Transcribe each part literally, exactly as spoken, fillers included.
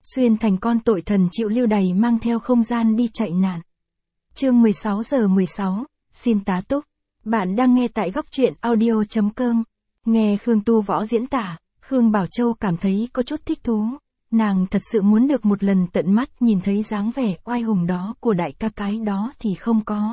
Xuyên thành con tội thần chịu lưu đày mang theo không gian đi chạy nạn. Chương mười sáu giờ mười sáu, xin tá túc. Bạn đang nghe tại góc truyện audio chấm com. Nghe Khương Tu Võ diễn tả, Khương Bảo Châu cảm thấy có chút thích thú. Nàng thật sự muốn được một lần tận mắt nhìn thấy dáng vẻ oai hùng đó của đại ca cái đó thì không có.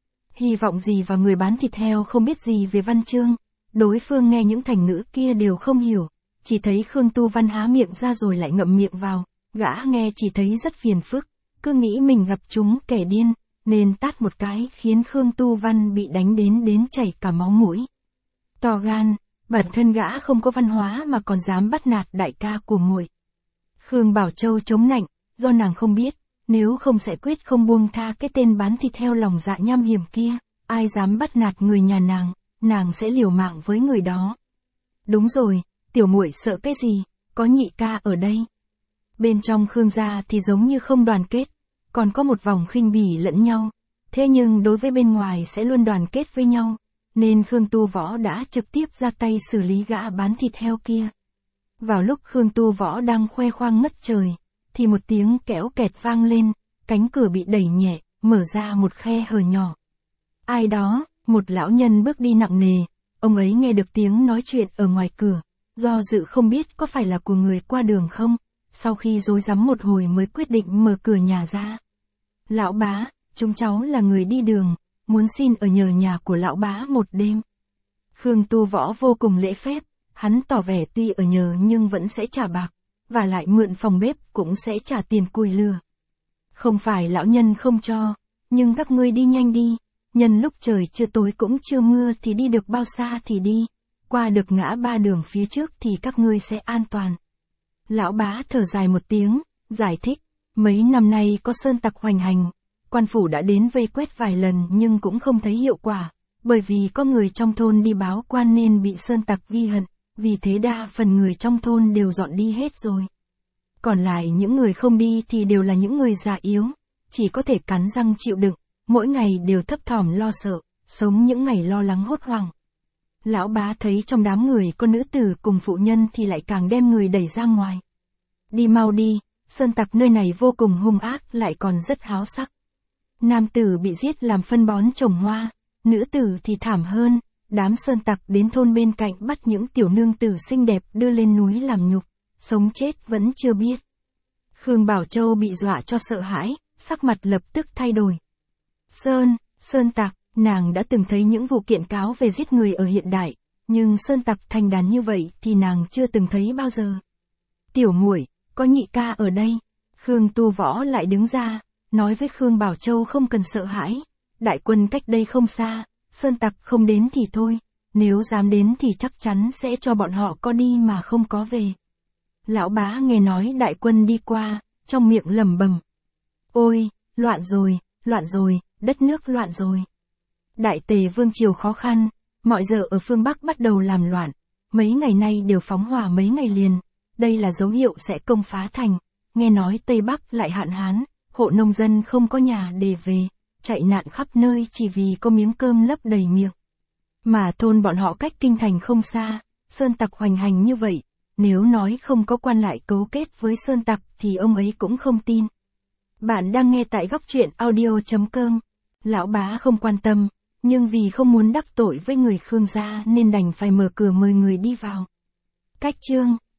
Hy vọng gì vào người bán thịt heo không biết gì về văn chương. Đối phương nghe những thành ngữ kia đều không hiểu. Chỉ thấy Khương Tu Văn há miệng ra rồi lại ngậm miệng vào. Gã nghe chỉ thấy rất phiền phức, cứ nghĩ mình gặp chúng kẻ điên, nên tát một cái khiến Khương Tu Văn bị đánh đến đến chảy cả máu mũi. To gan, bản thân gã không có văn hóa mà còn dám bắt nạt đại ca của muội. Khương Bảo Châu chống nạnh, do nàng không biết, nếu không sẽ quyết không buông tha cái tên bán thịt heo lòng dạ nham hiểm kia, ai dám bắt nạt người nhà nàng, nàng sẽ liều mạng với người đó. Đúng rồi, tiểu muội sợ cái gì, có nhị ca ở đây. Bên trong Khương gia thì giống như không đoàn kết, còn có một vòng khinh bỉ lẫn nhau, thế nhưng đối với bên ngoài sẽ luôn đoàn kết với nhau, nên Khương Tu Võ đã trực tiếp ra tay xử lý gã bán thịt heo kia. Vào lúc Khương Tu Võ đang khoe khoang ngất trời, thì một tiếng kéo kẹt vang lên, cánh cửa bị đẩy nhẹ, mở ra một khe hở nhỏ. Ai đó, một lão nhân bước đi nặng nề, ông ấy nghe được tiếng nói chuyện ở ngoài cửa, do dự không biết có phải là của người qua đường không. Sau khi rối rắm một hồi mới quyết định mở cửa nhà ra. Lão bá, chúng cháu là người đi đường, muốn xin ở nhờ nhà của lão bá một đêm. Khương Tu Võ vô cùng lễ phép, hắn tỏ vẻ tuy ở nhờ nhưng vẫn sẽ trả bạc, và lại mượn phòng bếp cũng sẽ trả tiền củi lửa. Không phải lão nhân không cho, nhưng các ngươi đi nhanh đi, nhân lúc trời chưa tối cũng chưa mưa thì đi được bao xa thì đi, qua được ngã ba đường phía trước thì các ngươi sẽ an toàn. Lão bá thở dài một tiếng, giải thích, mấy năm nay có sơn tặc hoành hành, quan phủ đã đến vây quét vài lần nhưng cũng không thấy hiệu quả, bởi vì có người trong thôn đi báo quan nên bị sơn tặc ghi hận, vì thế đa phần người trong thôn đều dọn đi hết rồi. Còn lại những người không đi thì đều là những người già yếu, chỉ có thể cắn răng chịu đựng, mỗi ngày đều thấp thỏm lo sợ, sống những ngày lo lắng hốt hoảng. Lão bá thấy trong đám người có nữ tử cùng phụ nhân thì lại càng đem người đẩy ra ngoài. Đi mau đi, sơn tặc nơi này vô cùng hung ác lại còn rất háo sắc. Nam tử bị giết làm phân bón trồng hoa, nữ tử thì thảm hơn, đám sơn tặc đến thôn bên cạnh bắt những tiểu nương tử xinh đẹp đưa lên núi làm nhục, sống chết vẫn chưa biết. Khương Bảo Châu bị dọa cho sợ hãi, sắc mặt lập tức thay đổi. Sơn, sơn tặc. Nàng đã từng thấy những vụ kiện cáo về giết người ở hiện đại, nhưng sơn tặc thành đàn như vậy thì nàng chưa từng thấy bao giờ. Tiểu muội, có nhị ca ở đây. Khương Tu Võ lại đứng ra, nói với Khương Bảo Châu không cần sợ hãi, đại quân cách đây không xa, sơn tặc không đến thì thôi, nếu dám đến thì chắc chắn sẽ cho bọn họ có đi mà không có về. Lão bá nghe nói đại quân đi qua, trong miệng lẩm bẩm. Ôi, loạn rồi, loạn rồi, đất nước loạn rồi. Đại Tề Vương triều khó khăn, mọi giờ ở phương Bắc bắt đầu làm loạn, mấy ngày nay đều phóng hỏa mấy ngày liền, đây là dấu hiệu sẽ công phá thành, nghe nói Tây Bắc lại hạn hán, hộ nông dân không có nhà để về, chạy nạn khắp nơi chỉ vì có miếng cơm lấp đầy miệng. Mà thôn bọn họ cách kinh thành không xa, sơn tặc hoành hành như vậy, nếu nói không có quan lại cấu kết với sơn tặc thì ông ấy cũng không tin. Bạn đang nghe tại góc truyện audio chấm com, lão bá không quan tâm. Nhưng vì không muốn đắc tội với người Khương gia nên đành phải mở cửa mời người đi vào. Cách chương,